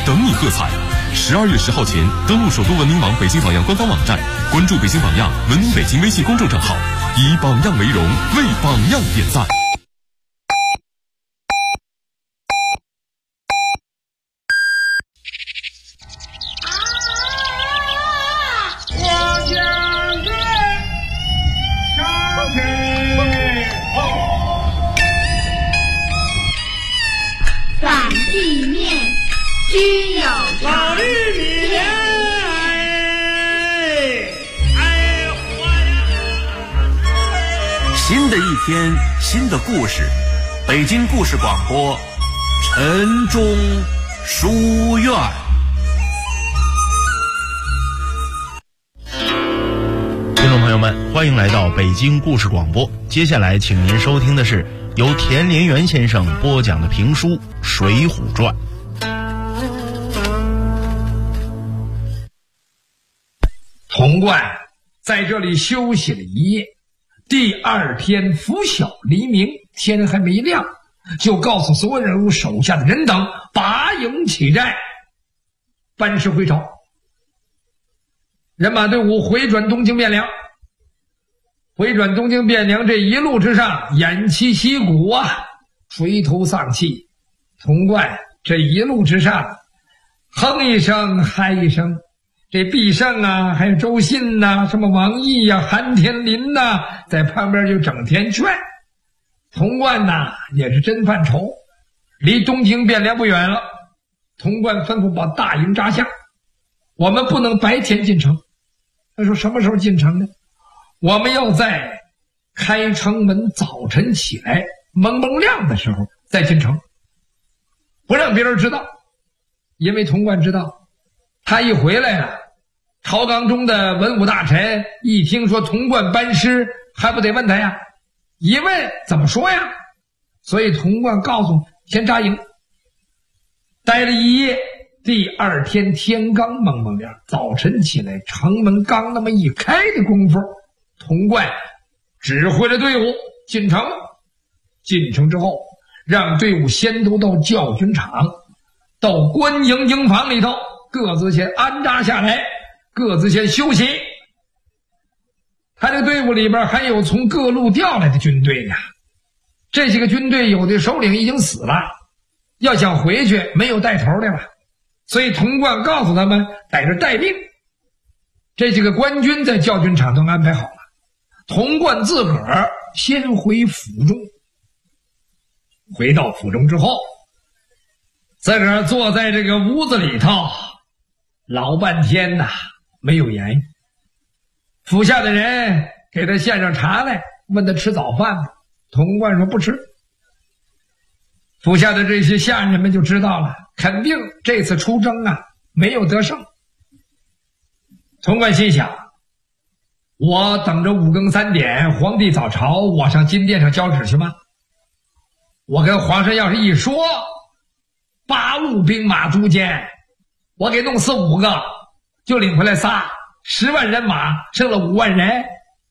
等你喝彩。12月10号前登录首都文明网北京榜样官方网站，关注北京榜样文明北京微信公众账号，以榜样为荣，为榜样点赞。 居有老玉米莲， 新的一天，新的故事，北京故事广播，晨钟书院。 听众朋友们，欢迎来到北京故事广播。接下来，请您收听的是由田连元先生播讲的评书《水浒传》。 童贯在这里休息了一夜，第二天拂晓黎明，天还没亮，就告诉所有人物手下的人等拔营起寨，班师回朝。人马队伍回转东京汴梁，回转东京汴梁，这一路之上偃旗息鼓啊，垂头丧气。童贯这一路之上哼一声嗨一声，这毕胜啊，还有周信呐，什么王毅呀、韩天林呐，在旁边就整天劝。童贯呐，也是真犯愁。离东京汴梁不远了，童贯吩咐把大营扎下，我们不能白天进城。他说什么时候进城呢？我们要在开城门早晨起来蒙蒙亮的时候再进城，不让别人知道。因为童贯知道，他一回来了，朝纲中的文武大臣一听说童贯班师，还不得问他呀？一问怎么说呀？所以童贯告诉先扎营，待了一夜。第二天天刚蒙蒙亮，早晨起来，城门刚那么一开的功夫，童贯指挥了队伍进城。进城之后，让队伍先都到教军场，到官营营房里头，各自先安扎下来，各自先休息。他这队伍里边还有从各路调来的军队呀，这些个军队有的首领已经死了，要想回去没有带头的了，所以童贯告诉他们在这待命。这几个官军在教军场都安排好了，童贯自个儿先回府中。回到府中之后，自个儿坐在这个屋子里头老半天呐，没有言语。府下的人给他献上茶来，问他吃早饭吗？童贯说不吃。府下的这些下人们就知道了，肯定这次出征啊没有得胜。童贯心想，我等着5更3点皇帝早朝，我上金殿上交旨去吗？我跟皇上要是一说8路兵马都监，我给弄死5个，就领回来仨，10万人马剩了5万人。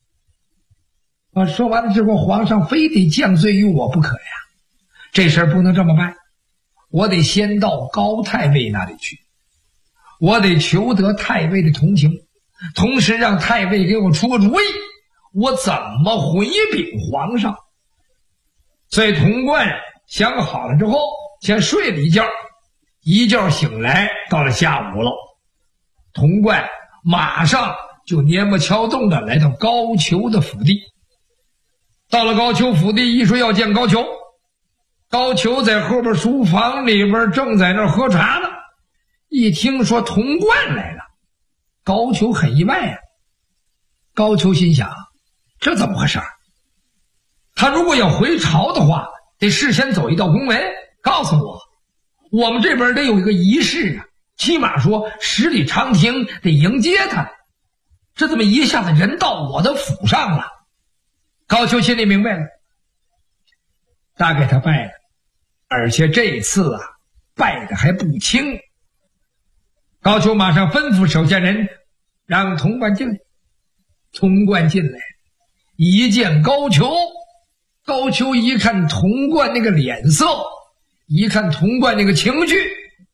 说完了之后，皇上非得降罪于我不可呀，这事儿不能这么办，我得先到高太尉那里去，我得求得太尉的同情，同时让太尉给我出个主意，我怎么回禀皇上。所以童贯想好了之后，先睡了一觉，一觉醒来到了下午了。童贯马上就蔫不敲动的来到高俅的府邸。到了高俅府邸，一说要见高俅，高俅在后边书房里边正在那儿喝茶呢。一听说童贯来了，高俅很意外呀。高俅心想，这怎么回事？他如果要回朝的话，得事先走一道公文，告诉我们这边得有一个仪式啊，起码说10里长亭得迎接他。这怎么一下子人到我的府上了？高俅心里明白了，大概他败了，而且这一次啊败的还不轻。高俅马上吩咐手下人让童贯进来。童贯进来，一见高俅，高俅一看童贯那个脸色，一看童贯那个情绪，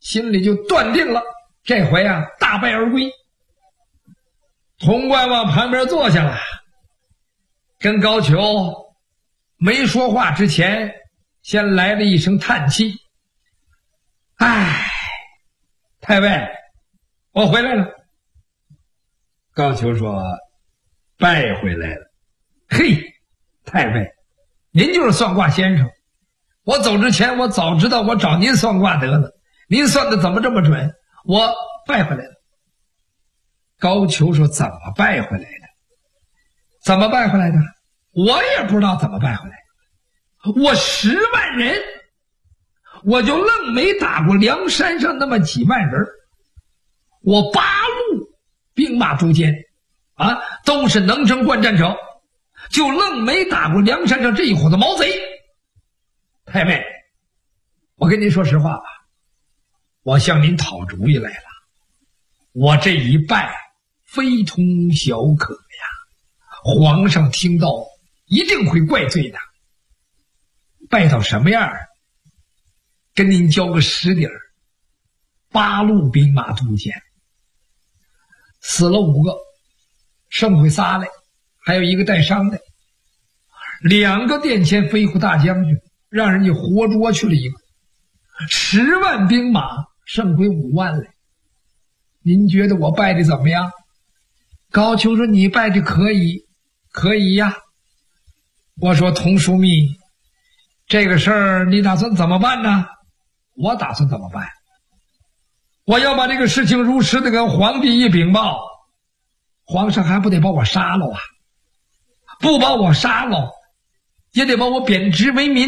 心里就断定了，这回啊大败而归。童贯往旁边坐下了，跟高俅没说话之前，先来了一声叹气：“唉，太尉，我回来了。”高俅说：“败回来了。嘿，太尉，您就是算卦先生。我走之前，我早知道我找您算卦得了。您算的怎么这么准？我败回来了。”高俅说：“怎么败回来的？怎么败回来的？我也不知道怎么败回来的。我10万人，我就愣没打过梁山上那么几万人。我8路兵马中间啊，都是能征惯战者，就愣没打过梁山上这一伙子毛贼。太尉，我跟您说实话吧，我向您讨主意来了。我这一败非同小可呀，皇上听到一定会怪罪的。败到什么样？跟您交个实底儿，8路兵马中间死了5个，剩回仨来，还有一个带伤的，2个殿前飞虎大将军让人家活捉去了一个，10万兵马剩回5万来。您觉得我败的怎么样？高俅说：“你败的可以，可以呀。”我说：“童枢密，这个事儿你打算怎么办呢？”我打算怎么办？我要把这个事情如实的跟皇帝一禀报，皇上还不得把我杀了啊？不把我杀了，也得把我贬职为民。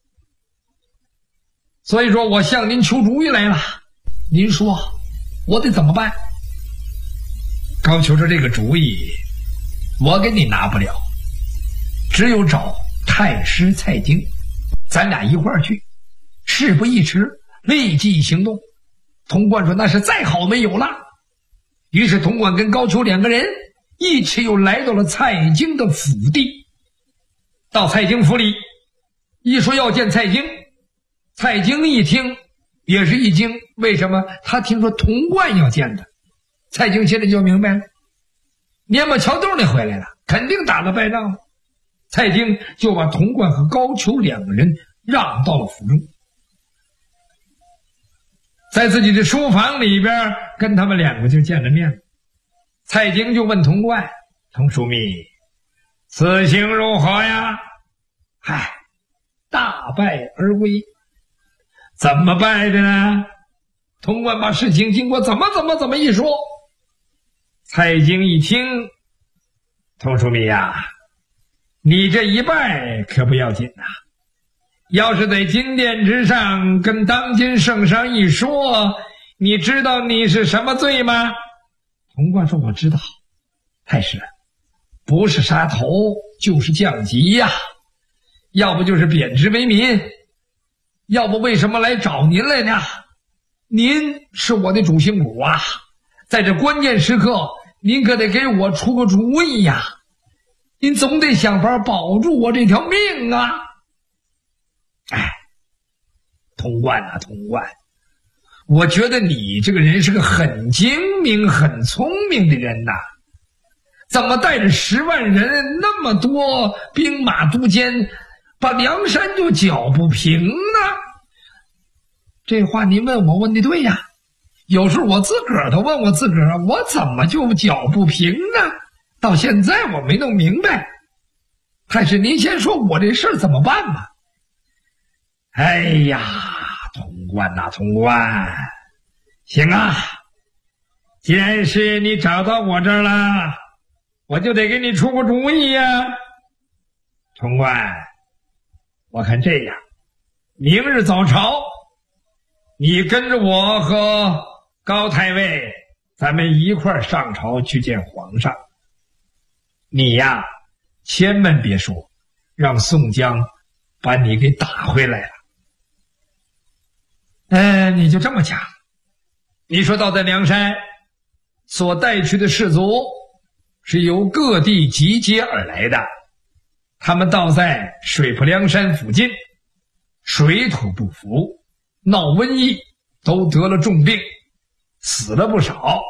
所以说我向您求主意来了，您说我得怎么办？高俅说：“这个主意我给你拿不了，只有找太师蔡京，咱俩一块儿去。事不宜迟，立即行动。”童贯说：“那是再好没有了。”于是童贯跟高俅2个人一起又来到了蔡京的府地。到蔡京府里，一说要见蔡京，蔡京一听也是一惊。为什么？他听说童贯要见他。蔡京现在就明白了，年末桥洞里回来了，肯定打了败仗了。蔡京就把童贯和高俅2个人让到了府中，在自己的书房里边跟他们2个就见了面。蔡京就问童贯：“童枢密，此行如何呀？”“嗨，大败而归。”“怎么败的呢？”童贯把事情经过怎么一说。蔡京一听：“童枢密呀，你这一败可不要紧呐，要是在金殿之上跟当今圣上一说，你知道你是什么罪吗？”童贯说：“我知道，太师，不是杀头就是降级呀，要不就是贬职为民，要不为什么来找您来呢？您是我的主心骨啊，在这关键时刻您可得给我出个主意呀，您总得想法保住我这条命啊。”哎，童贯啊，童贯，我觉得你这个人是个很精明很聪明的人呐，怎么带着10万人那么多兵马都监，把梁山就搅不平呢？这话您问我问的对呀，有时候我自个儿都问我自个儿，我怎么就搅不平呢？到现在我没弄明白。太师您先说我这事儿怎么办吧。哎呀，童贯呐，童贯，行啊，既然是你找到我这儿了，我就得给你出个主意呀。童贯，我看这样，明日早朝，你跟着我和高太尉，咱们一块儿上朝去见皇上。你呀，千万别说让宋江把你给打回来了。你就这么讲。你说到在梁山所带去的士卒是由各地集结而来的，他们到在水泊梁山附近，水土不服，闹瘟疫， 都得了重病，死了不少。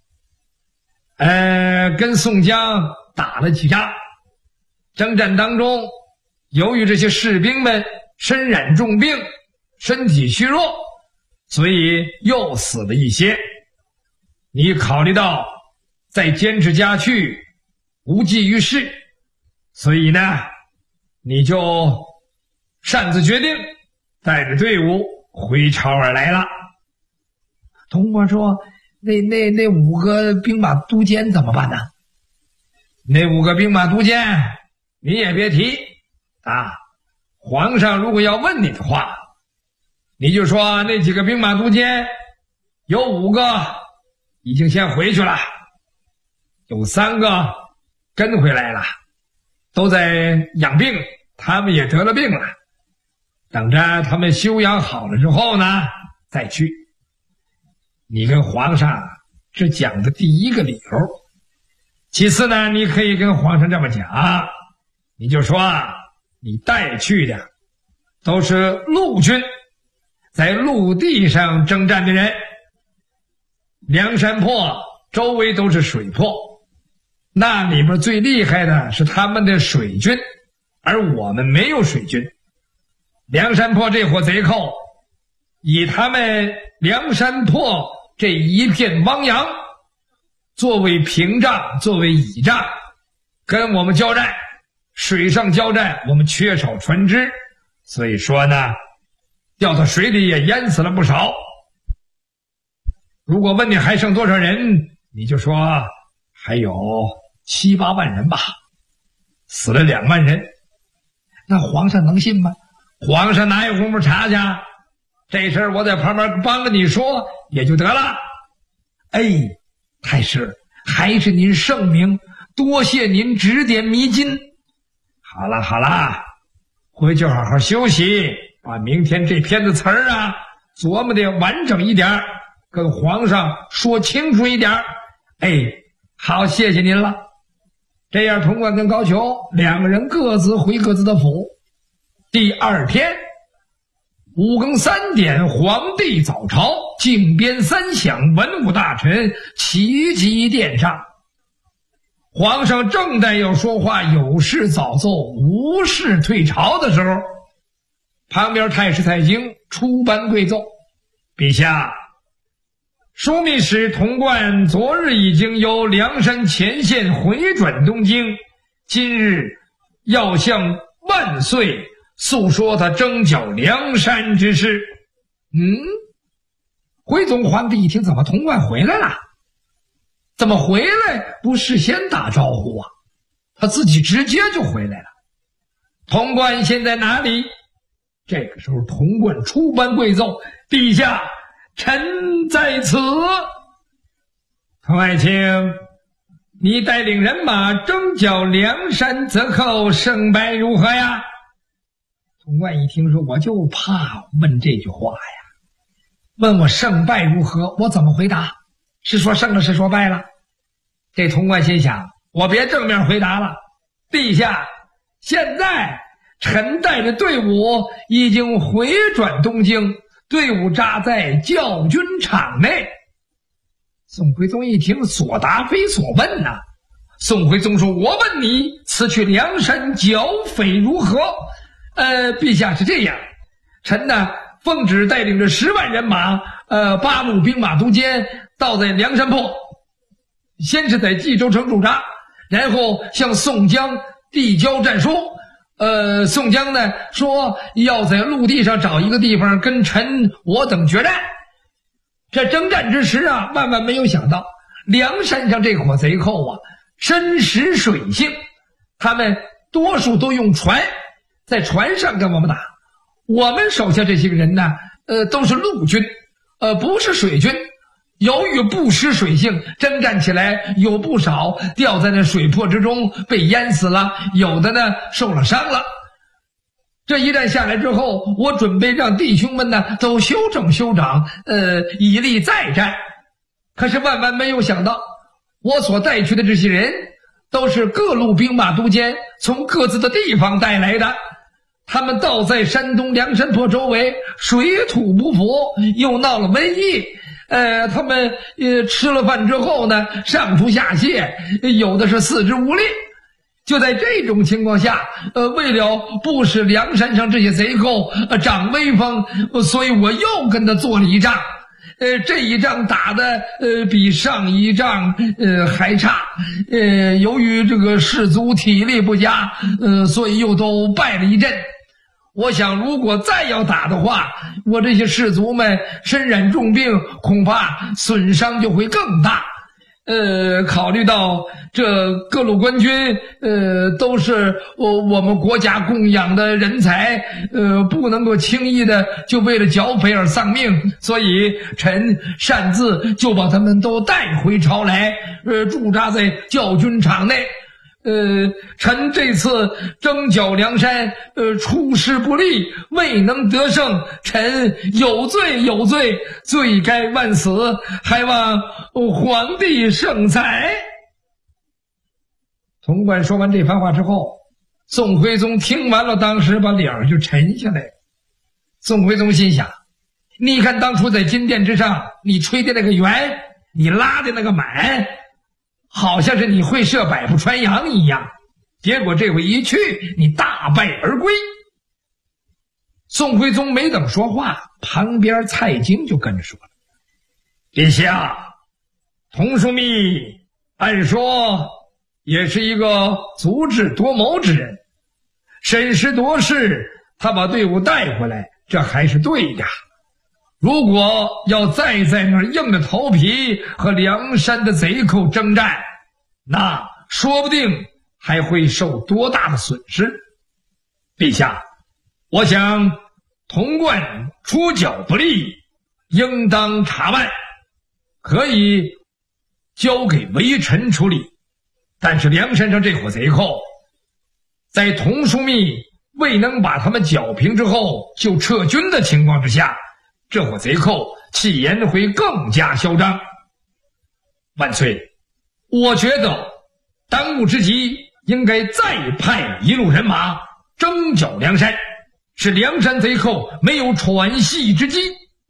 跟宋江打了几仗，征战当中，由于这些士兵们身染重病，身体虚弱，所以又死了一些。你考虑到再坚持下去无济于事，所以呢，你就擅自决定带着队伍回朝而来了。 童贯说：“那5个兵马都监怎么办呢？” 那5个兵马都监你也别提啊！皇上如果要问你的话，你就说那几个兵马都监有5个已经先回去了，有3个跟回来了，都在养病，他们也得了病了，等着他们休养好了之后呢再去。你跟皇上只讲的第一个理由，其次呢，你可以跟皇上这么讲，你就说你带去的都是陆军，在陆地上征战的人，梁山泊周围都是水泊，那里面最厉害的是他们的水军，而我们没有水军。梁山泊这伙贼寇以他们梁山泊这一片汪洋作为屏障，作为倚仗，跟我们交战，水上交战我们缺少船只，所以说呢，掉到水里也淹死了不少。如果问你还剩多少人，你就说还有7、8万人吧，死了2万人。 那皇上能信吗？ 皇上哪有功夫查去？这事儿我在旁边帮着你说也就得了。 哎，太师，还是您圣明，多谢您指点迷津。 好了，回去好好休息，把明天这篇的词儿琢磨的完整一点，跟皇上说清楚一点。 哎，好，谢谢您了。 这样，童贯跟高俅2个人各自回各自的府。第2天5更3点，皇帝早朝，靖边3响，文武大臣齐集殿上。皇上正在要说话，有事早奏，无事退朝的时候，旁边太师太京出班跪奏：“陛下，枢密使童贯昨日已经由梁山前线回转东京，今日要向万岁诉说他征剿梁山之事。” 徽宗皇帝一听，怎么童贯回来了？怎么回来不事先打招呼啊？他自己直接就回来了。 童贯现在哪里？这个时候童贯出班跪奏：“陛下，臣在此。”童爱卿，你带领人马征剿梁山贼寇，胜败如何呀？ 童贯一听说，我就怕问这句话呀，问我胜败如何，我怎么回答？是说胜了，是说败了？ 这童贯心想，我别正面回答了。陛下，现在臣带着队伍已经回转东京，队伍扎在教军场内。 宋徽宗一听，所答非所问呐。 宋徽宗说：“我问你，此去梁山剿匪如何？”陛下是这样，臣呢奉旨带领着10万人马，8路兵马都监到在梁山泊，先是在冀州城驻扎，然后向宋江递交战书。宋江呢说要在陆地上找一个地方跟臣我等决战。这征战之时万万没有想到，梁山上这伙贼寇深识水性，他们多数都用船，在船上跟我们打。我们手下这些个人呢，都是陆军，不是水军。由于不识水性，征战起来有不少掉在那水泊之中被淹死了，有的呢受了伤了。这一战下来之后，我准备让弟兄们呢都休整，以利再战。可是万万没有想到，我所带去的这些人都是各路兵马都监从各自的地方带来的， 他们倒在山东梁山泊周围，水土不服，又闹了瘟疫。他们吃了饭之后呢，上吐下泻，有的是四肢无力。就在这种情况下，为了不使梁山上这些贼寇长威风，所以我又跟他做了一仗。这一仗打的比上一仗还差。由于这个士卒体力不佳，所以又都败了一阵。我想如果再要打的话，我这些士卒们身染重病，恐怕损伤就会更大。考虑到这各路官军都是我们国家供养的人才，不能够轻易的就为了剿匪而丧命，所以臣擅自就把他们都带回朝来，驻扎在教军场内。臣这次征剿梁山，出师不利，未能得胜，臣有罪，罪该万死，还望皇帝圣裁。潼关说完这番话之后，宋徽宗听完了，当时把脸儿就沉下来。宋徽宗心想，你看当初在金殿之上，你吹的那个圆，你拉的那个满，好像是你会射百步穿杨一样，结果这回一去，你大败而归。宋徽宗没等说话，旁边蔡京就跟着说了：陛下，童枢密按说也是一个足智多谋之人，审时度势，他把队伍带回来，这还是对的。如果要再在那儿硬着头皮和梁山的贼寇征战，那说不定还会受多大的损失。陛下，我想潼关出剿不利，应当查办，可以交给微臣处理。但是梁山上这伙贼寇，在童枢密未能把他们剿平之后就撤军的情况之下，这伙贼寇气焰会更加嚣张。万岁，我觉得当务之急应该再派一路人马征剿梁山，使梁山贼寇没有喘息之机。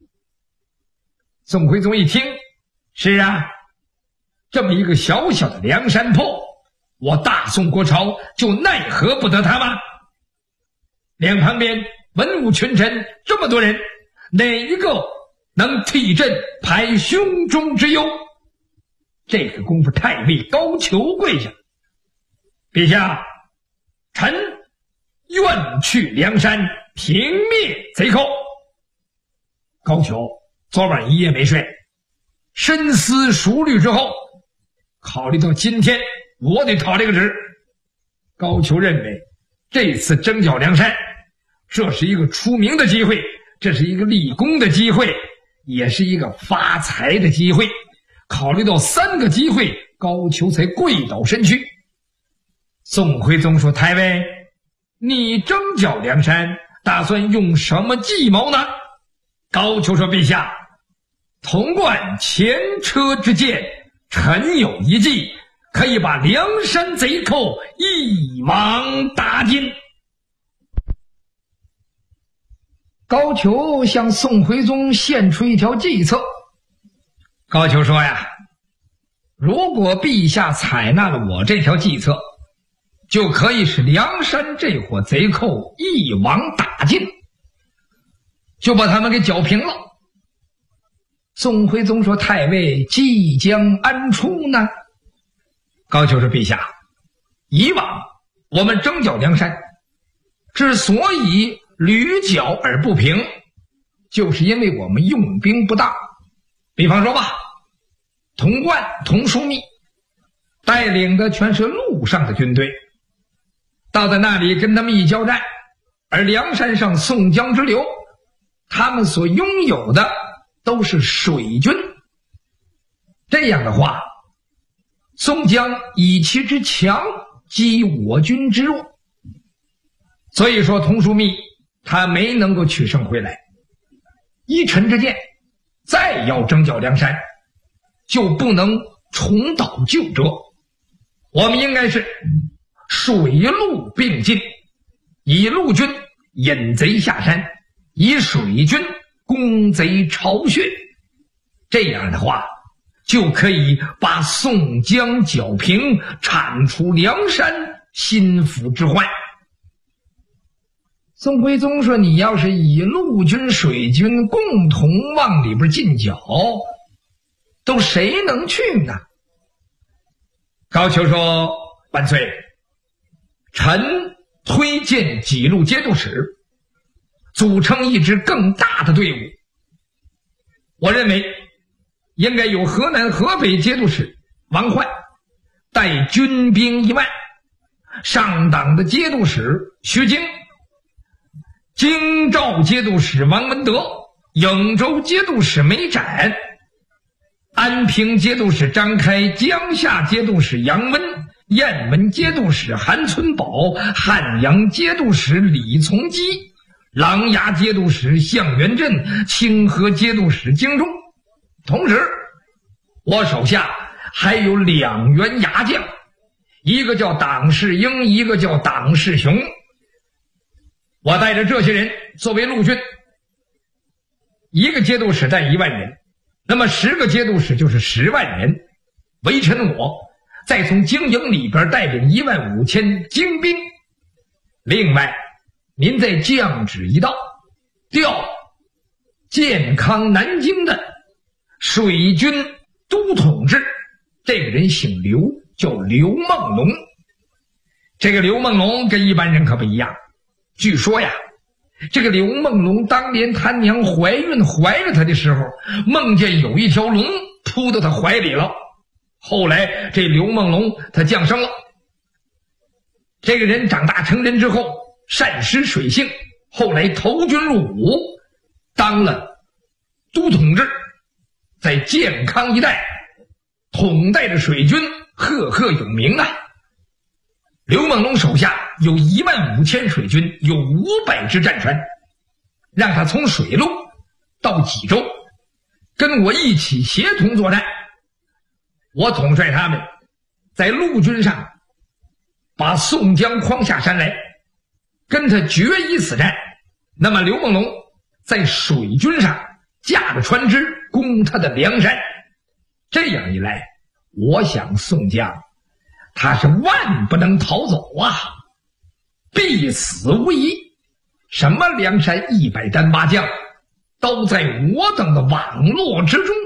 宋徽宗一听，是啊，这么一个小小的梁山泊，我大宋国朝就奈何不得他吗？两旁边文武群臣这么多人，哪一个能替朕排胸中之忧？这个功夫，太尉高俅跪下：陛下，臣愿去梁山平灭贼寇。高俅昨晚一夜没睡，深思熟虑之后，考虑到今天我得讨这个职，高俅认为这次征剿梁山，这是一个出名的机会，这是一个立功的机会，也是一个发财的机会。考虑到三个机会，高俅才跪倒身躯。宋徽宗说：太尉，你征剿梁山打算用什么计谋呢？高俅说：陛下，潼关前车之鉴，臣有一计，可以把梁山贼寇一网打尽。高俅向宋徽宗献出一条计策。高俅说呀，如果陛下采纳了我这条计策，就可以使梁山这伙贼寇一网打尽，就把他们给剿平了。宋徽宗说：太尉即将安出呢？高俅说：陛下，以往我们征剿梁山之所以屡剿而不平，就是因为我们用兵不当。比方说吧，童贯、童枢密带领的全是陆上的军队，到在那里跟他们一交战，而梁山上宋江之流，他们所拥有的都是水军。这样的话，宋江以其之强击我军之弱，所以说童枢密他没能够取胜回来。依臣之见，再要征剿梁山，就不能重蹈旧辙，我们应该是水陆并进，以陆军引贼下山，以水军攻贼巢穴。这样的话，就可以把宋江剿平，铲除梁山心腹之患。宋徽宗说，你要是以陆军水军共同往里边进剿，都谁能去呢？高俅说，万岁，臣推荐几路节度使组成一支更大的队伍。我认为应该由河南河北节度使王焕带军兵1万，上党的节度使徐经，京兆节度使王文德，颍州节度使梅展，安平节度使张开，江夏节度使杨温，雁门节度使韩存宝，汉阳节度使李从基，琅琊节度使向元镇，清河节度使京中。同时我手下还有2员牙将，一个叫党世英，一个叫党世雄。我带着这些人作为陆军，一个节度使带1万人，那么10个节度使就是10万人。微臣我再从京营里边带领15000精兵。另外您再降旨一道，调健康南京的水军都统制，这个人姓刘，叫刘梦龙。这个刘梦龙跟一般人可不一样，据说呀，这个刘梦龙当年他娘怀孕怀着他的时候，梦见有一条龙扑到他怀里了。后来这刘梦龙他降生了，这个人长大成人之后善施水性，后来投军入伍，当了都统制，在健康一带统带着水军赫赫有名啊。刘梦龙手下有15000水军，有500只战船，让他从水路到济州，跟我一起协同作战。我统帅他们在陆军上把宋江诓下山来，跟他决一死战。那么刘梦龙在水军上驾着船只攻他的梁山。这样一来，我想宋江他是万不能逃走啊，必死无疑。什么梁山100单八将，都在我等的网络之中。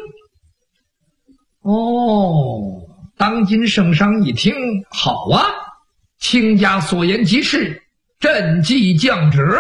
哦，当今圣上一听，好啊，卿家所言极是，朕即降旨。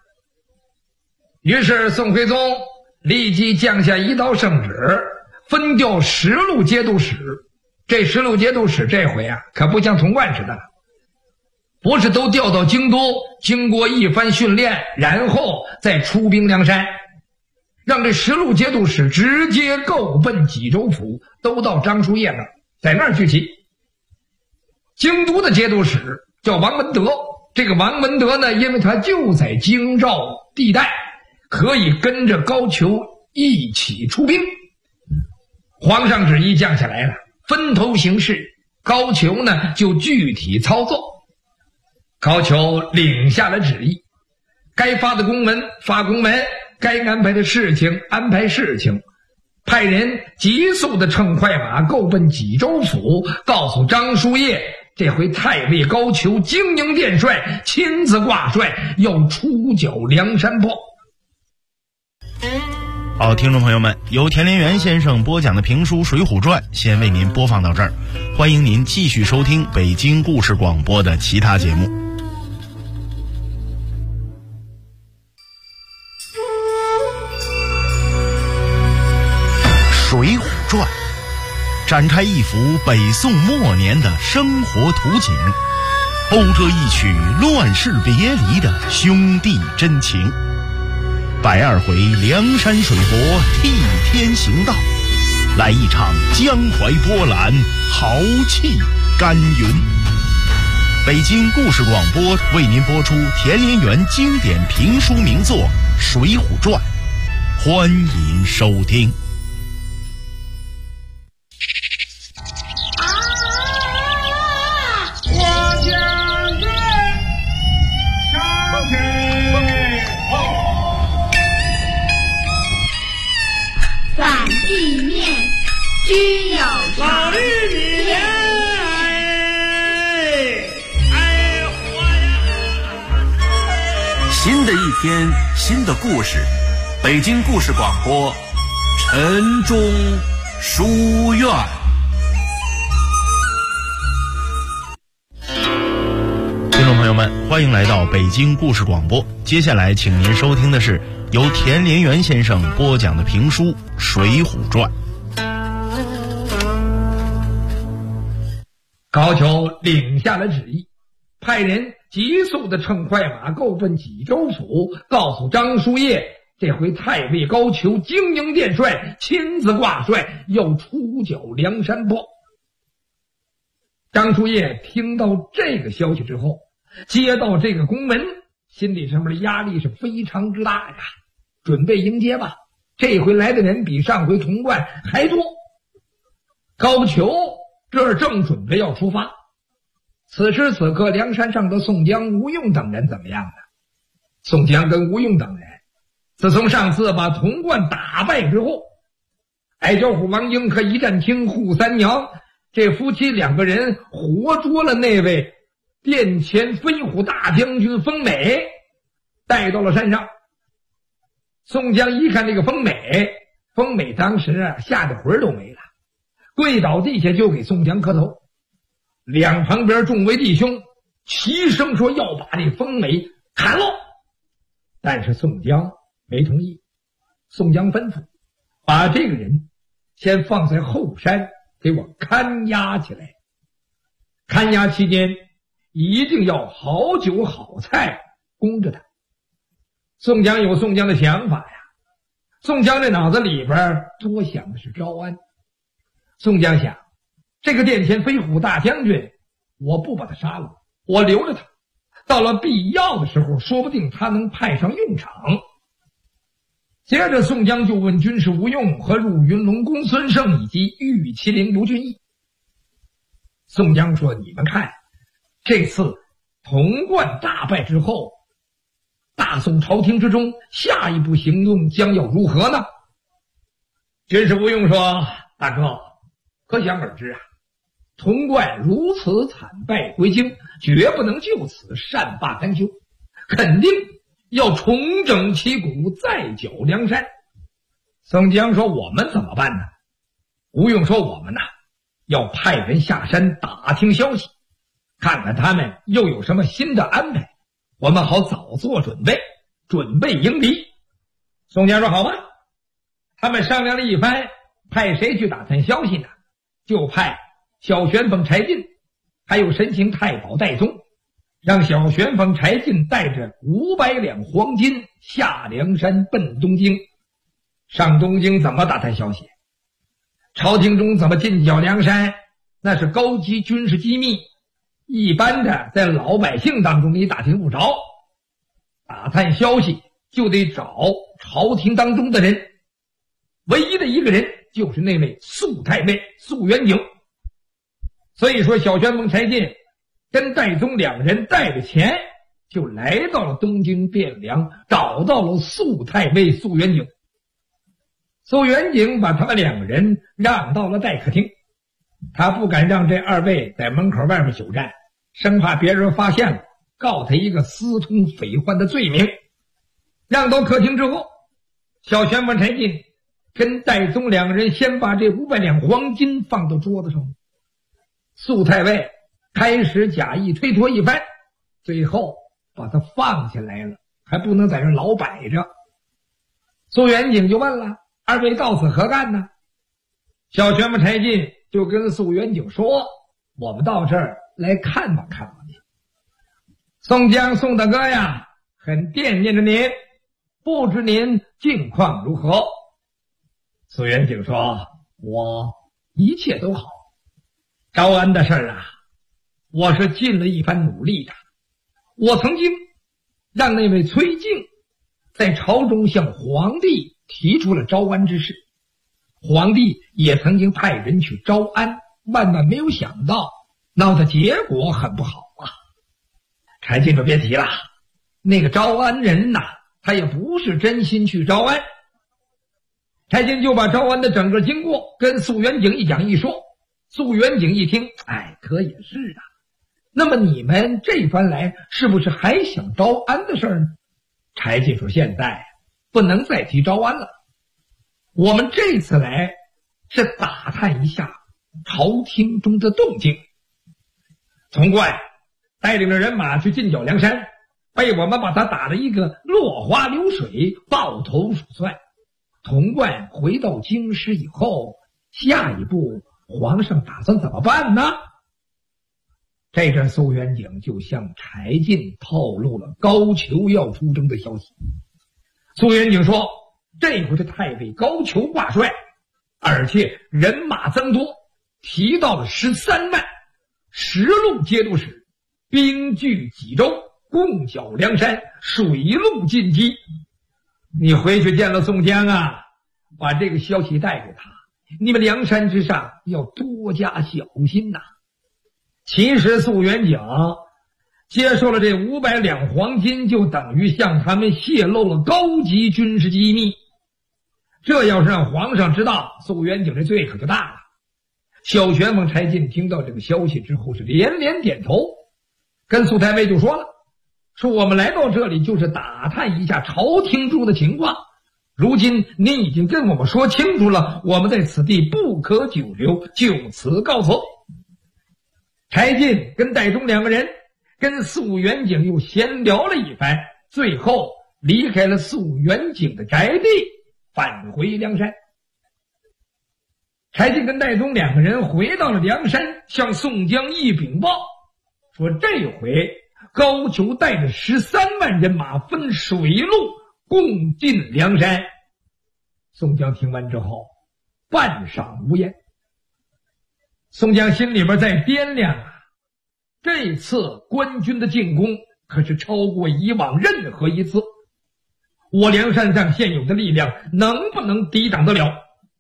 于是宋徽宗立即降下一道圣旨，分调10路节度使。这10路节度使这回啊，可不像童贯似的了，不是都调到京都，经过一番训练，然后再出兵梁山，让这10路节度使直接够奔济州府，都到张叔夜那儿，在那儿聚齐。京都的节度使叫王文德，这个王文德呢，因为他就在京兆地带，可以跟着高俅一起出兵。皇上旨意降下来了，分头行事，高俅呢就具体操作。高俅领下了旨意，该发的公文发公文，该安排的事情安排事情，派人急速的乘快马够奔济州府，告诉张叔夜，这回太尉高俅精英殿帅亲自挂帅，要出剿梁山泊。 好，听众朋友们，由田连元先生播讲的评书《水浒传》先为您播放到这儿，欢迎您继续收听北京故事广播的其他节目。《水浒传》展开一幅北宋末年的生活图景，勾勒一曲乱世别离的兄弟真情。102回梁山水泊替天行道，来一场江淮波澜，豪气干云。北京故事广播为您播出田连元经典评书名作《水浒传》，欢迎收听。 我将军上阵需要老绿你连哎活呀！ 新的一天，新的故事，北京故事广播，晨钟书院。 听众朋友们，欢迎来到北京故事广播。接下来，请您收听的是由田连元先生播讲的评书《水浒传》。 高俅领下了旨意，派人急速的乘快马购奔济州府，告诉张叔夜，这回太尉高俅精英殿帅，亲自挂帅，要出剿梁山泊。张叔夜听到这个消息之后，接到这个公文，心理上面的压力是非常之大呀。准备迎接吧，这回来的人比上回童贯还多。高俅这儿正准备要出发，此时此刻梁山上的宋江、吴用等人怎么样呢？宋江跟吴用等人自从上次把童贯打败之后，矮脚虎王英和一战厅扈三娘这夫妻两个人活捉了那位殿前飞虎大将军风美，带到了山上。宋江一看这个风美当时吓得魂都没了，跪倒地下就给宋江磕头。两旁边众位弟兄齐声说要把这风美砍了，但是宋江没同意。宋江吩咐把这个人先放在后山给我看押起来，看押期间一定要好酒好菜供着他。宋江有宋江的想法呀，宋江这脑子里边多想的是招安。宋江想，这个殿前飞虎大将军，我不把他杀了，我留着他，到了必要的时候，说不定他能派上用场。接着宋江就问军师吴用和入云龙公孙胜以及玉麒麟卢俊义。宋江说，你们看，这次童贯大败之后，大宋朝廷之中下一步行动将要如何呢？军师吴用说，大哥可想而知啊，童贯如此惨败归京，绝不能就此善罢甘休，肯定要重整旗鼓，再剿梁山。宋江说，我们怎么办呢？吴用说，我们要派人下山打听消息，看看他们又有什么新的安排，我们好早做准备迎敌。宋江说，好吧。他们商量了一番，派谁去打探消息呢？就派小旋风柴进还有神行太保戴宗，让小旋风柴进带着500两黄金下梁山奔东京。上东京怎么打探消息？朝廷中怎么进剿梁山？那是高级军事机密，一般的在老百姓当中你打听不着。打探消息就得找朝廷当中的人，唯一的一个人就是那位肃太尉肃元景。所以说小旋风柴进跟戴宗两人带着钱就来到了东京汴梁，找到了肃太尉肃元景。肃元景把他们两个人让到了待客厅，他不敢让这二位在门口外面久站，生怕别人发现了告他一个私通匪患的罪名。让到客厅之后，小旋风柴进跟戴宗两个人先把这500两黄金放到桌子上，肃太尉开始假意推脱一番，最后把他放下来了，还不能在这老摆着。肃元景就问了，二位到此何干呢？小旋风柴进就跟肃元景说，我们到这儿来看望看望你，宋江宋大哥呀，很惦念着您，不知您近况如何？肃元景说，我一切都好，招安的事儿我是尽了一番努力的。我曾经让那位崔静在朝中向皇帝提出了招安之事，皇帝也曾经派人去招安，万万没有想到闹的结果很不好啊。柴进说，别提了，那个招安人他也不是真心去招安， 柴进就把招安的整个经过跟素元景一讲一说。素元景一听，可也是啊。那么你们这番来是不是还想招安的事儿呢？柴进说，现在不能再提招安了，我们这次来是打探一下朝廷中的动静。童贯带领着人马去进剿梁山，被我们把他打了一个落花流水，抱头鼠窜。童贯回到京师以后，下一步皇上打算怎么办呢？这阵苏元景就向柴进透露了高俅要出征的消息。苏元景说，这回是太尉高俅挂帅，而且人马增多，提到了13万，10路节度使兵据济州，共剿梁山，水陆进击。你回去见了宋江啊，把这个消息带给他，你们梁山之上要多加小心呐。其实素元景接受了这500两黄金，就等于向他们泄露了高级军事机密。这要是让皇上知道，素元景这罪可就大了。小旋风柴进听到这个消息之后是连连点头，跟苏太尉就说了，说我们来到这里就是打探一下朝廷中的情况，如今您已经跟我们说清楚了，我们在此地不可久留，就此告辞。柴进跟戴宗两个人跟素元景又闲聊了一番，最后离开了素元景的宅地，返回梁山。柴进跟戴宗两个人回到了梁山，向宋江一禀报，说这回高俅带着13万人马分水路共进梁山。宋江听完之后半晌无言。宋江心里边在掂量啊，这次官军的进攻可是超过以往任何一次，我梁山上现有的力量能不能抵挡得了？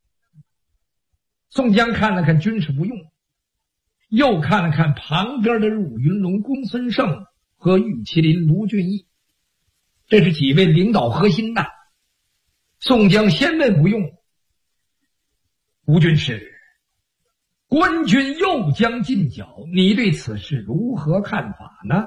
宋江看了看军事不用，又看了看旁边的入云龙公孙胜和玉麒麟卢俊义，这是几位领导核心呐。宋江先问吴用，吴军师，官军又将进剿，你对此事如何看法呢？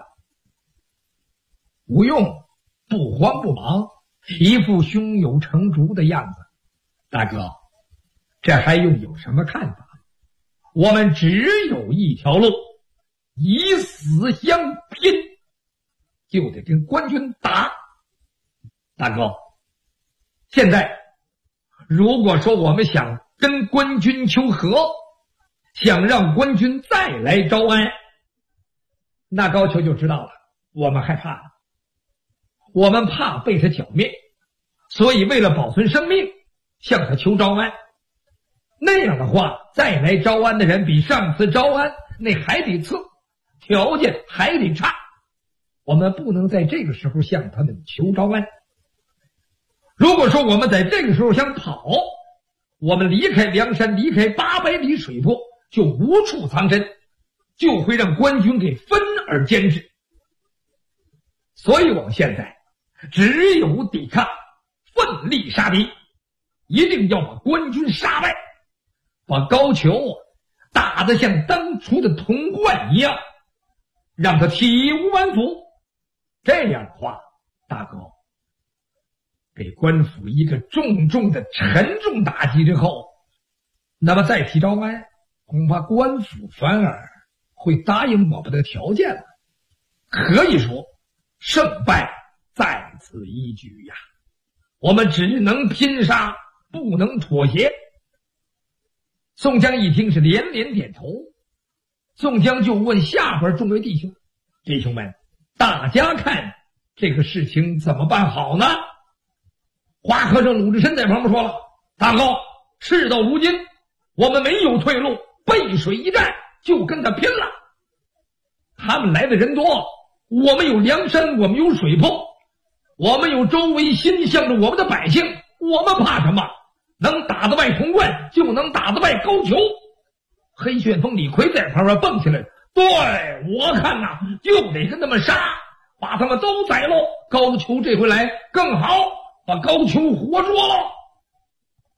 吴用不慌不忙，一副胸有成竹的样子。大哥，这还用有什么看法？我们只有一条路，以死相拼，就得跟官军打。大哥，现在如果说我们想跟官军求和，想让官军再来招安，那高俅就知道了，我们害怕了，我们怕被他剿灭，所以为了保存生命，向他求招安。那样的话，再来招安的人比上次招安那还得次，条件还得差，我们不能在这个时候向他们求招安。如果说我们在这个时候想跑，我们离开梁山，离开800里水泊，就无处藏身，就会让官军给分而歼之。所以我们现在只有抵抗，奋力杀敌，一定要把官军杀败，把高俅打得像当初的童贯一样，让他体无完肤。这样的话，大哥，给官府一个重重的沉重打击之后，那么再提招安，恐怕官府反而会答应我们的条件了。可以说胜败在此一举呀，我们只能拼杀，不能妥协。宋江一听是连连点头。宋江就问下边众位弟兄，弟兄们，大家看这个事情怎么办好呢？花和尚鲁智深在旁边说了，大哥，事到如今我们没有退路，背水一战，就跟他拼了。他们来的人多，我们有梁山，我们有水泊，我们有周围心向着我们的百姓，我们怕什么？能打得败童贯，就能打得败高俅。黑旋风李逵在旁边蹦起来，对，我看呐，就得跟他们杀，把他们都宰喽。高俅这回来更好，把高俅活捉了。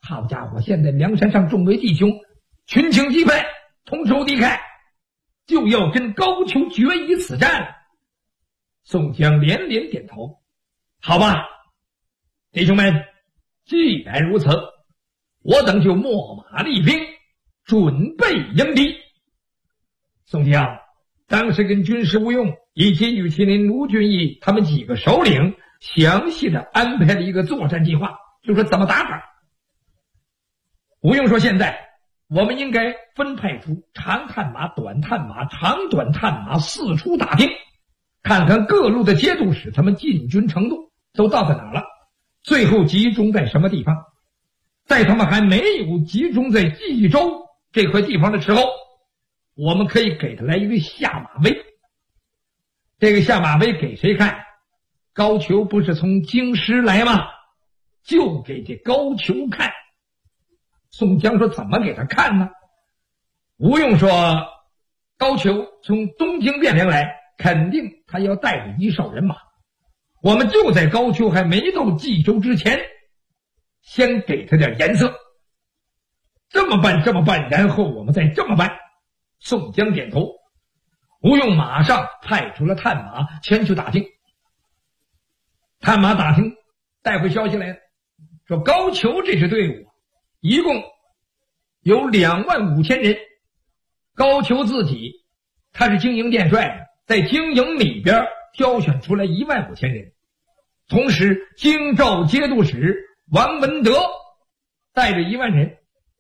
好家伙，现在梁山上众位弟兄群情激愤，同仇敌忾，就要跟高俅决一死战。宋江连连点头，好吧，弟兄们，既然如此，我等就秣马厉兵，准备迎敌。宋江当时跟军师吴用以及羽麒麟卢俊义他们几个首领详细的安排了一个作战计划，就说怎么打法。吴用说，现在我们应该分派出长探马、短探马、长短探马四处打听，看看各路的节度使他们进军程度都到在哪了，最后集中在什么地方。在他们还没有集中在冀州这块地方的时候，我们可以给他来一个下马威。这个下马威给谁看？高俅不是从京师来吗？就给这高俅看。宋江说，怎么给他看呢？吴用说，高俅从东京汴梁来，肯定他要带着一哨人马，我们就在高俅还没到冀州之前，先给他点颜色。这么办，然后我们再这么办。宋江点头，吴用马上派出了探马前去打听。探马打听带回消息来了，说高俅这支队伍一共有25000人，高俅自己他是经营殿帅，在经营里边挑选出来15000人，同时京兆节度使王文德带着1万人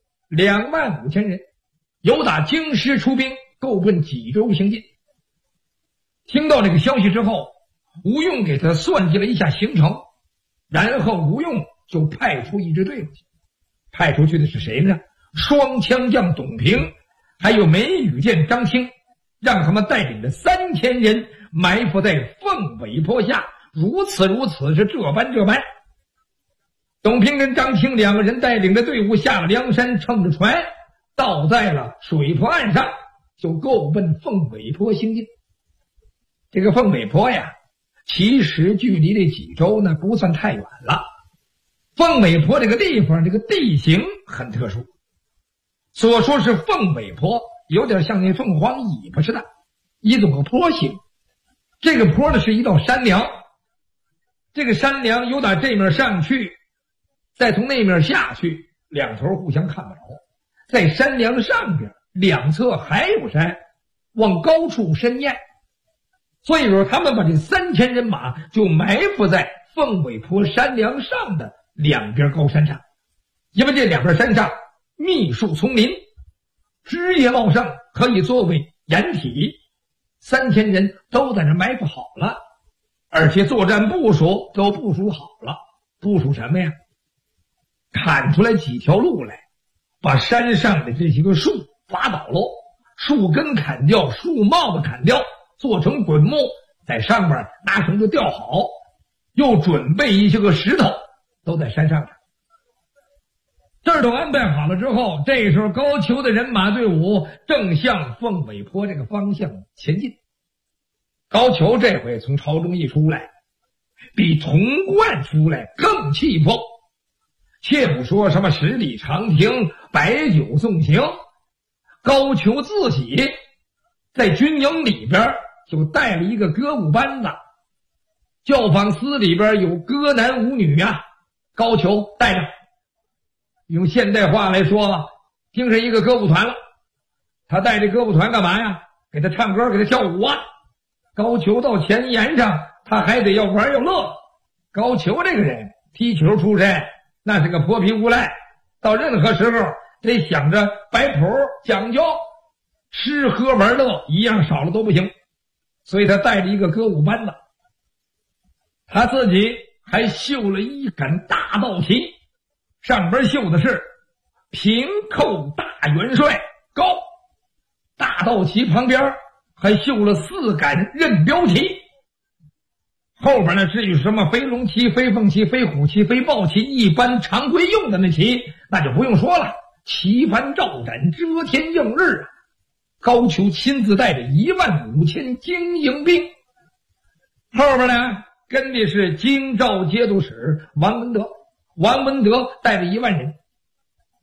，25000人由打京师出兵，够奔冀州行进。听到这个消息之后，吴用给他算计了一下行程，然后吴用就派出一支队伍去。派出去的是谁呢？双枪将董平，还有梅雨剑张清，让他们带领着3000人埋伏在凤尾坡下，如此是这般。董平跟张清2个人带领着队伍下了梁山，乘着船倒在了水泊岸上，就够奔凤尾坡行进。这个凤尾坡呀，其实距离这冀州呢不算太远了。凤尾坡这个地方，这个地形很特殊，所说是凤尾坡，有点像那凤凰尾巴似的一种个坡形。这个坡呢是一道山梁，这个山梁由打这面上去，再从那面下去，两头互相看不着。在山梁上边两侧还有山，往高处深撵。所以说他们把这3000人马就埋伏在凤尾坡山梁上的两边高山上，因为这两边山上密树丛林，枝叶茂盛，可以作为掩体。3000人都在这埋伏好了，而且作战部署都部署好了。部署什么呀？砍出来几条路来，把山上的这些个树伐倒喽，树根砍掉，树帽子砍掉，做成滚木，在上面拿绳子吊好，又准备一些个石头，都在山上。这儿都安排好了之后，这时候高俅的人马队伍正向凤尾坡这个方向前进。高俅这回从朝中一出来，比童贯出来更气魄。切不说什么十里长亭、摆酒送行，高俅自己在军营里边就带了一个歌舞班子，教坊司里边有歌男舞女啊，高俅带着。用现代话来说，精神一个歌舞团了。他带这歌舞团干嘛呀？给他唱歌，给他跳舞啊。高俅到前沿上，他还得要玩要乐。高俅这个人踢球出身，那是个泼皮无赖，到任何时候得想着摆谱讲究，吃喝玩乐一样少了都不行。所以他带着一个歌舞班子，他自己还绣了一杆大道旗，上边绣的是平寇大元帅高，大道旗旁边还绣了4杆任标旗，后边呢至于什么飞龙旗、飞凤旗、飞虎旗、飞豹旗，一般常规用的那旗那就不用说了，旗帆照展，遮天映日啊。高俅亲自带着15000精英兵，后边呢跟的是京兆节度使王文德，王文德带着1万人，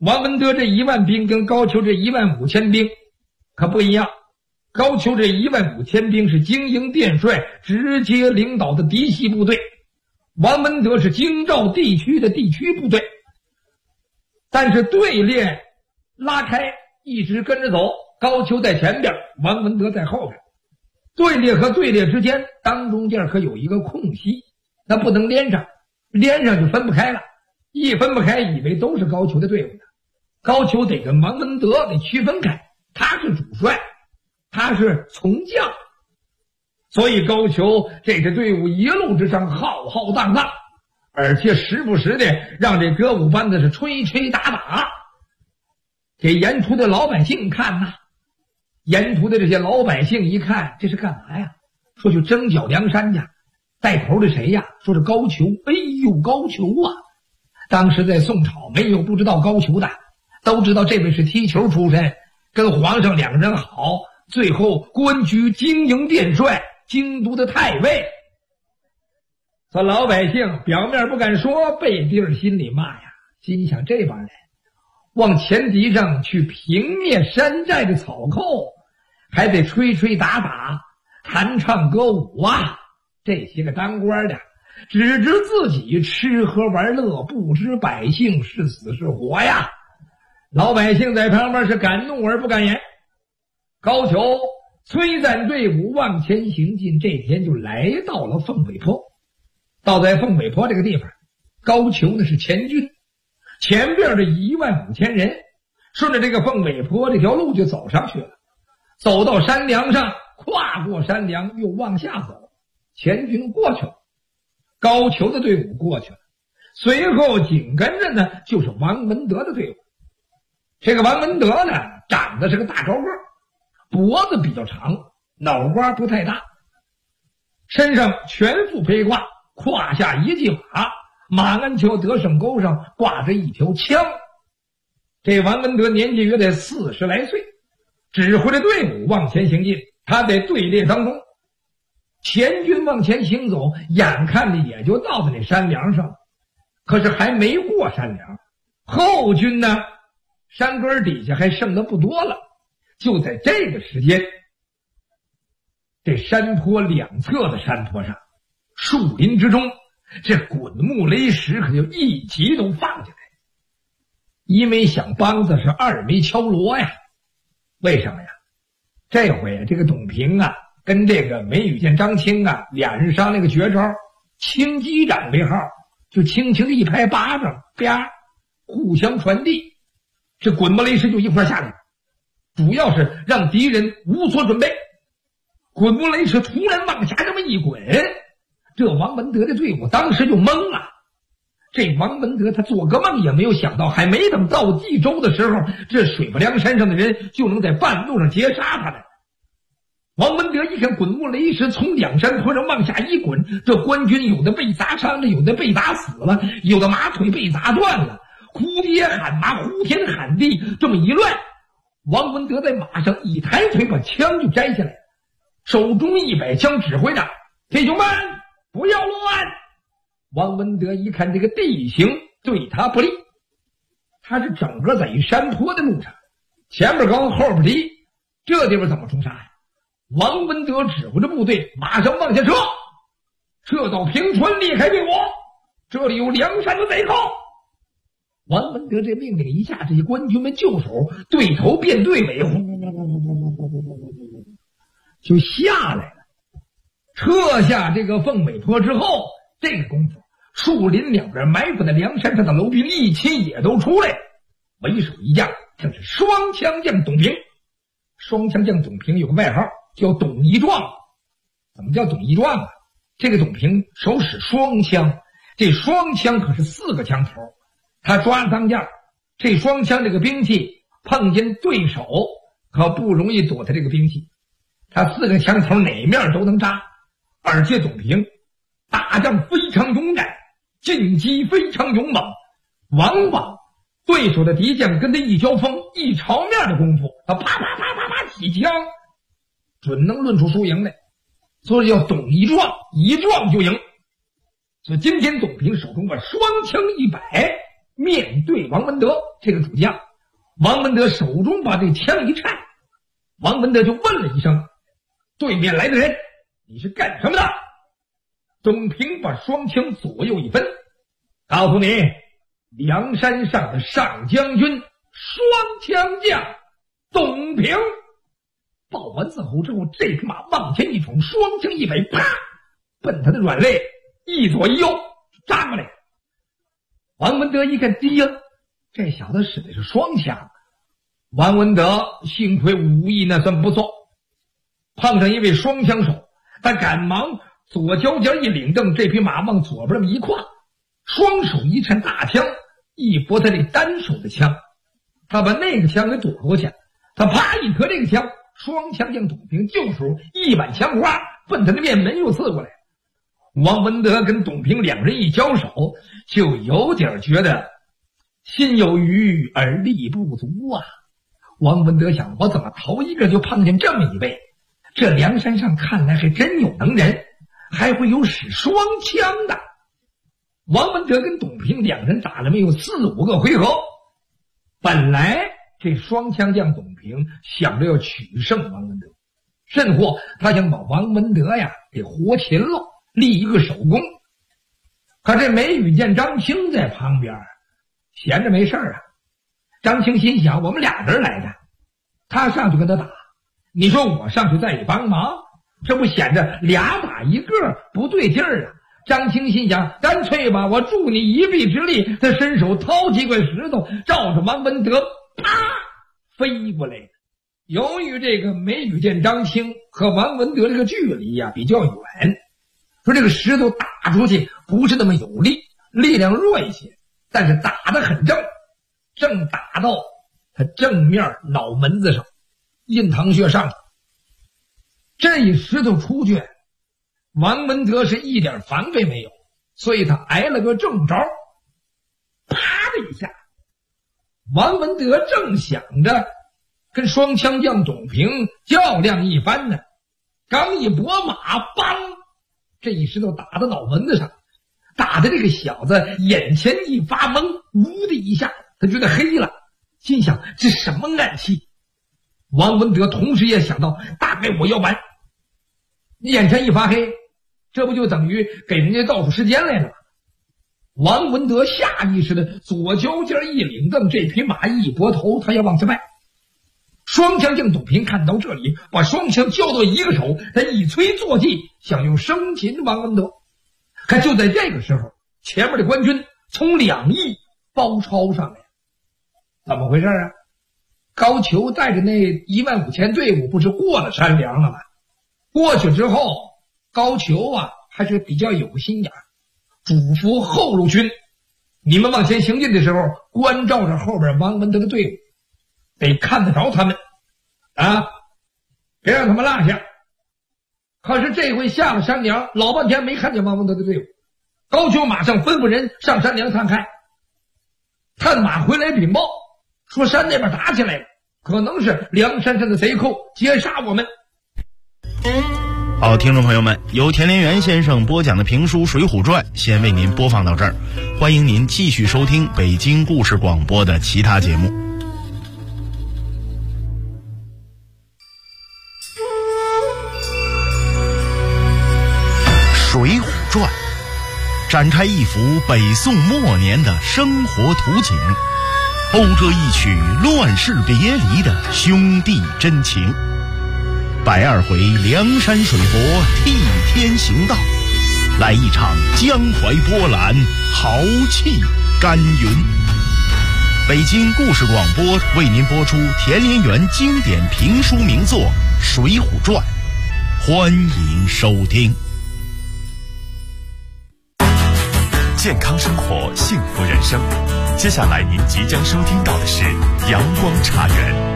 王文德这1万兵跟高俅这15000兵可不一样。高俅这15000兵是经营殿帅直接领导的嫡系部队，王文德是京兆地区的地区部队。但是队列拉开，一直跟着走，高俅在前边，王文德在后边。队列和队列之间当中间可有一个空隙，那不能连上，连上就分不开了，一分不开以为都是高俅的队伍呢。高俅得跟王文德得区分开，他是主帅，他是从将，所以高俅这支队伍一路之上浩浩荡荡，而且时不时的让这歌舞班子是吹吹打打，给沿途的老百姓看呐。沿途的这些老百姓一看，这是干嘛呀？说去征剿梁山去，带头的谁呀？说是高俅。哎呦，高俅啊！当时在宋朝没有不知道高俅的，都知道这位是踢球出身，跟皇上两个人好，最后官居经营殿帅，京都的太尉。说老百姓表面不敢说，背地儿心里骂呀，心想这帮人往前敌上去平灭山寨的草寇，还得吹吹打打，弹唱歌舞啊！这些个当官的只知自己吃喝玩乐，不知百姓是死是活呀！老百姓在旁边是敢怒而不敢言。高俅催赞队伍往前行进，这天就来到了凤尾坡。到在凤尾坡这个地方，高俅呢是前军，前边的15000人顺着这个凤尾坡这条路就走上去了，走到山梁上，跨过山梁又往下走，前军过去了，高俅的队伍过去了，随后紧跟着呢就是王文德的队伍。这个王文德呢长得是个大高个，脖子比较长，脑瓜不太大，身上全副披挂，胯下一骑马鞍裘得胜钩上挂着一条枪。这王文德年纪约在40来岁，指挥着队伍往前行进。他在队列当中，前军往前行走，眼看着也就到了那山梁上了，可是还没过山梁，后军呢山根底下还剩的不多了。就在这个时间，这山坡两侧的山坡上，树林之中，这滚木雷石可就一齐都放进来。一没响梆子，是二没敲锣呀。为什么呀？这回这个董平啊跟这个梅雨见张青啊俩人商那个绝招，轻击掌为号，就轻轻的一拍巴掌，啪，互相传递，这滚木雷石就一块下来，主要是让敌人无所准备。滚木雷石突然往下这么一滚，这王文德的队伍当时就懵了。这王文德他做个梦也没有想到，还没等到冀州的时候，这水泊梁山上的人就能在半路上截杀他来。王文德一看滚木雷石从两山坡上往下一滚，这官军有的被砸伤了，有的被打死了，有的马腿被砸断了，呼爹喊马，呼天喊地，这么一乱，王文德在马上一抬腿把枪就摘下来，手中一摆枪指挥着弟兄们不要乱。王文德一看这个地形对他不利，他是整个在一山坡的路上，前边高后边低，这地方怎么冲杀呀？王文德指挥着部队马上往下撤，撤到平川，离开队伍，这里有梁山的贼寇。王文德这命令一下，这些官军们就手对头变对尾，就下来了。撤下这个凤尾坡之后，这个功夫树林两边埋伏在梁山上的楼兵一起也都出来，为首一将正是双枪将董平。双枪将董平有个外号叫董一壮。怎么叫董一壮啊？这个董平手使双枪，这双枪可是4个枪头，他抓了当家，这双枪这个兵器碰见对手可不容易躲他这个兵器，他4个枪头哪面都能扎。而且董平打仗非常勇敢，进击非常勇猛，往往对手的敌将跟他一交锋一朝面的功夫，他啪啪啪啪啪几枪准能论出输赢来，所以叫董一壮，一壮就赢。所以今天董平手中把双枪一摆， 面对王文德这个主将。王文德手中把这枪一颤，王文德就问了一声：“对面来的人，你是干什么的？”董平把双枪左右一分，告诉你，梁山上的上将军双枪将董平。报完字后之后，这匹马往前一冲，双枪一摆，啪，奔他的软肋一左一右扎过来。王文德一看，低呀，这小子使的是双枪。王文德幸亏武艺那算不错，碰上一位双枪手，他赶忙左交尖一领蹬，这匹马往左边这么一跨，双手一抻大枪，一拨他这单手的枪，他把那个枪给躲过去，他啪一磕这个枪，双枪将董平就手一挽枪花，奔他的面门又刺过来。王文德跟董平两人一交手，就有点觉得心有余而力不足啊。王文德想，我怎么头一个就碰见这么一位？这梁山上看来还真有能人，还会有使双枪的。王文德跟董平两人打了没有4、5个回合，本来这双枪将董平想着要取胜王文德，甚或他想把王文德呀给活擒了，立一个首功。可这没遇见张青在旁边闲着没事啊。张青心想，我们俩人来的，他上去跟他打，你说我上去再一帮忙，这不显得俩打一个不对劲儿啊。张青心想，干脆吧，我助你一臂之力。他伸手掏几块石头，照着王文德啪飞过来。由于这个没遇见张青和王文德这个距离呀比较远，说这个石头打出去不是那么有力，力量弱一些，但是打得很正，正打到他正面脑门子上，印堂穴上。这一石头出去，王文德是一点防备没有，所以他挨了个正着。啪的一下，王文德正想着跟双枪将董平较量一番呢，刚一拨马，梆，这一石头打到脑门子上，打的这个小子眼前一发懵，呜的一下他觉得黑了，心想这什么暗器。王文德同时也想到，大概我要完，眼前一发黑，这不就等于给人家倒出时间来了吗？王文德下意识的左交尖一领蹬，这匹马一拨头，他要往下迈。双枪将董平看到这里，把双枪交到一个手，他一催坐骑，想用生擒王文德。可就在这个时候，前面的官军从两翼包抄上来。怎么回事啊？高俅带着那15000队伍不是过了山梁了吗？过去之后，高俅啊还是比较有个心眼，嘱咐后路军，你们往前行进的时候，关照着后边王文德的队伍，得看得着他们啊，别让他们落下。可是这回下了山梁，老半天没看见王文德的队伍。高俅马上吩咐人上山梁探看，探马回来禀报说山那边打起来了，可能是梁山上的贼寇劫杀我们。 好，听众朋友们，由田连元先生播讲的评书《水浒传》先为您播放到这儿，欢迎您继续收听北京故事广播的其他节目。《水浒传》展开一幅北宋末年的生活图景，勾着一曲乱世别离的兄弟真情。120回梁山水泊替天行道，来一场江淮波澜，豪气干云。北京故事广播为您播出田连元经典评书名作《水浒传》，欢迎收听。 健康生活，幸福人生。接下来您即将收听到的是阳光茶园。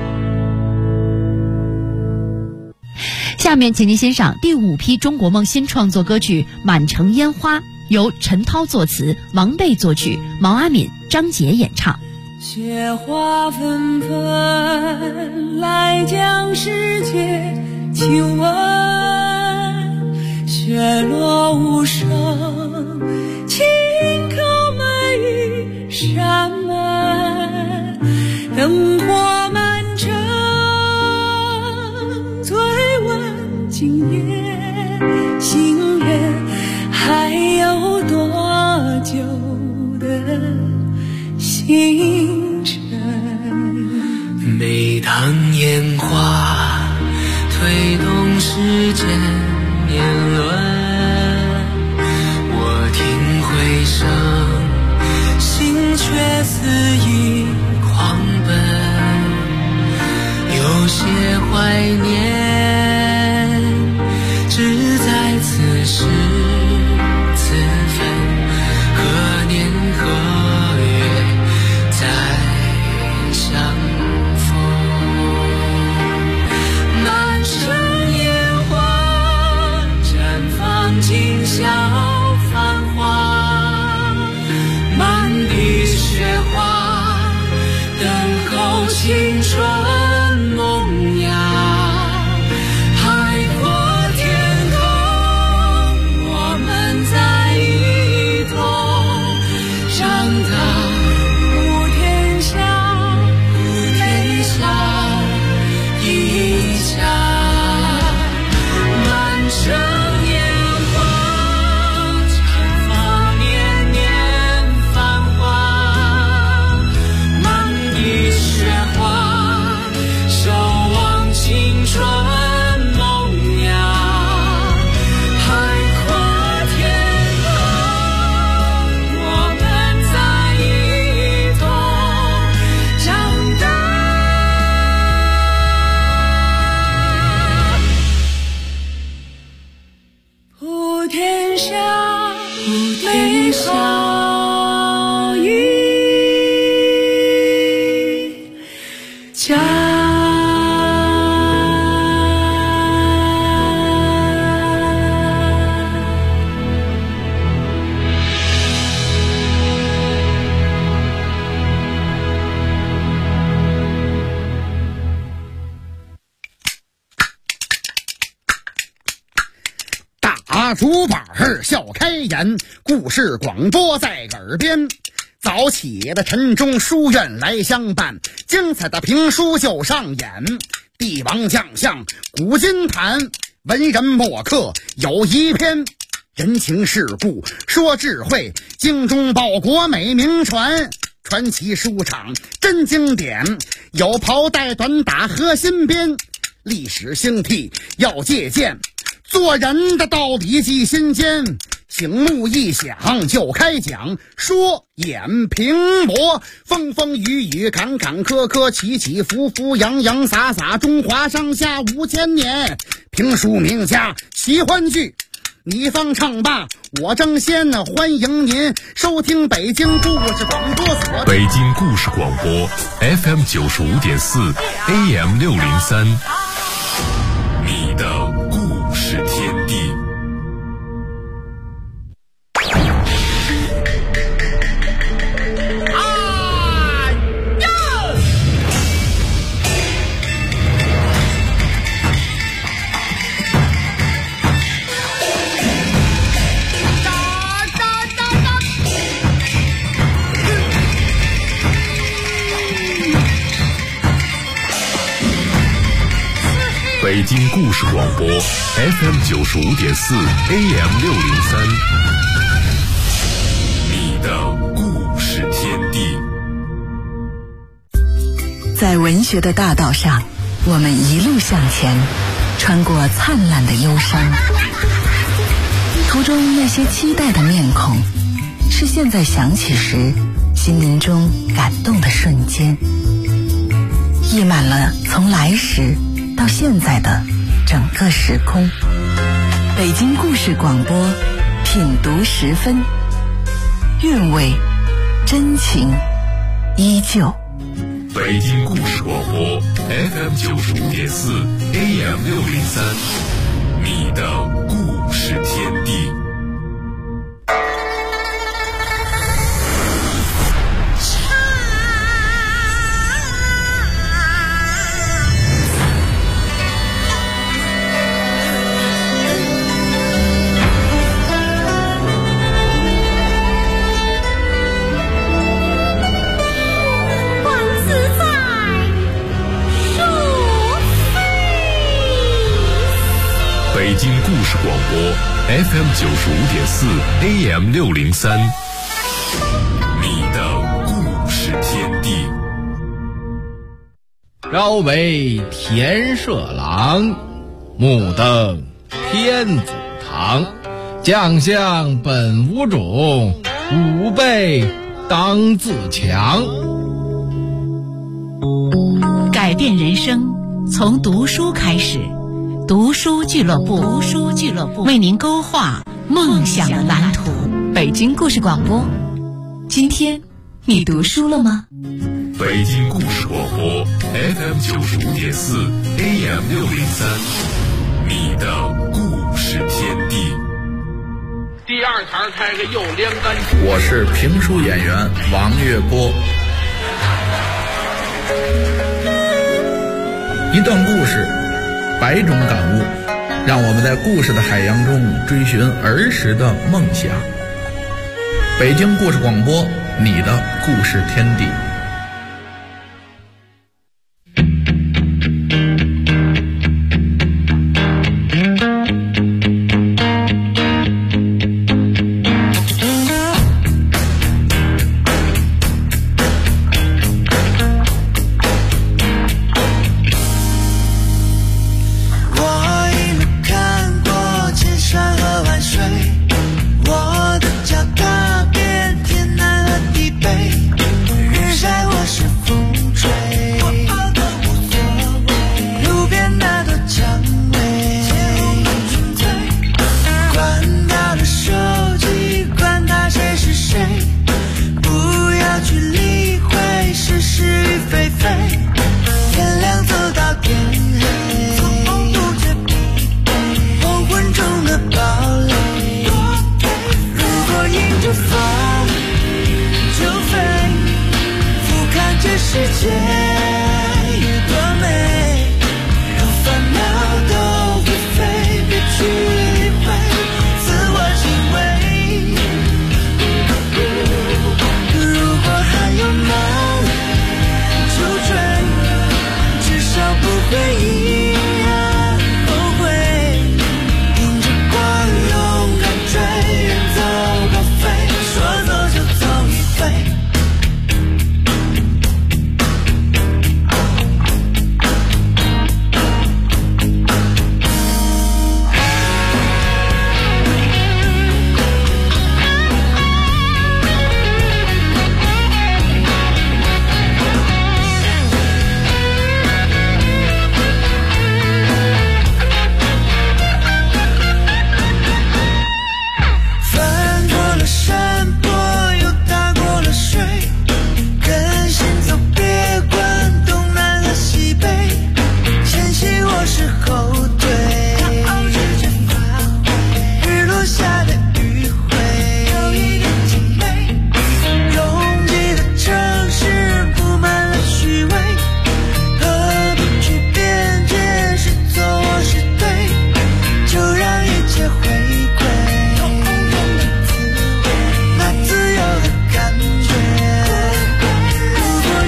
下面请您欣赏第5批中国梦新创作歌曲《满城烟花》，由陈涛作词，王贝作曲，毛阿敏、张杰演唱。 雪花纷纷来将世界亲吻，雪落无声轻叩每一扇让烟花推动时间年轮，我听回声，心却肆意狂奔，有些怀念只在此时此分，何年何月再相逢。满城烟花绽放今宵繁华，满地雪花等候青春萌芽，海阔天空我们在一同长大，普天下一家，满城烟花绽放年年繁华，满地雪花守望青春萌芽，海阔天空我们在一同长大。普天下美好一家。 大竹板儿笑开颜，故事广播在耳边。早起的晨钟书院来相伴，精彩的评书就上演。帝王将相古今谈，文人墨客有一篇。人情世故说智慧，精忠报国美名传。传奇书场真经典，有袍带短打和新编。历史兴替要借鉴，做人的道理记心间。醒目一响就开讲，说演评驳，风风雨雨坎坎坷坷，起起伏伏洋洋洒洒，中华上下5000年。评书名家喜欢剧，你方唱罢我争先，欢迎您收听北京故事广播所。 北京故事广播 FM 95.4 AM 603，你的故事天地。北京故事广播 FM 95.4 AM 603，你的故事天地。 在文学的大道上，我们一路向前，穿过灿烂的忧伤。途中那些期待的面孔，是现在想起时心灵中感动的瞬间，溢满了从来时到现在的整个时空。北京故事广播，品读10分，韵味真情依旧。 北京故事广播 FM 95.4 AM 603，你的故事天地。北京故事广播 FM 95.4 AM 603，你的故事天地。 朝为田舍郎，暮登天子堂。将相本无种，吾辈当自强。 改变人生从读书开始，读书俱乐部为您勾画梦想的蓝图。北京故事广播，今天你读书了吗？ 北京故事广播 FM 95.4 AM 603，你的故事天地。 第二堂开个右连杆。 我是评书演员王月波。一段故事，百种感悟，让我们在故事的海洋中追寻儿时的梦想。北京故事广播，你的故事天地。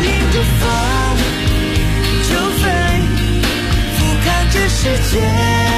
世界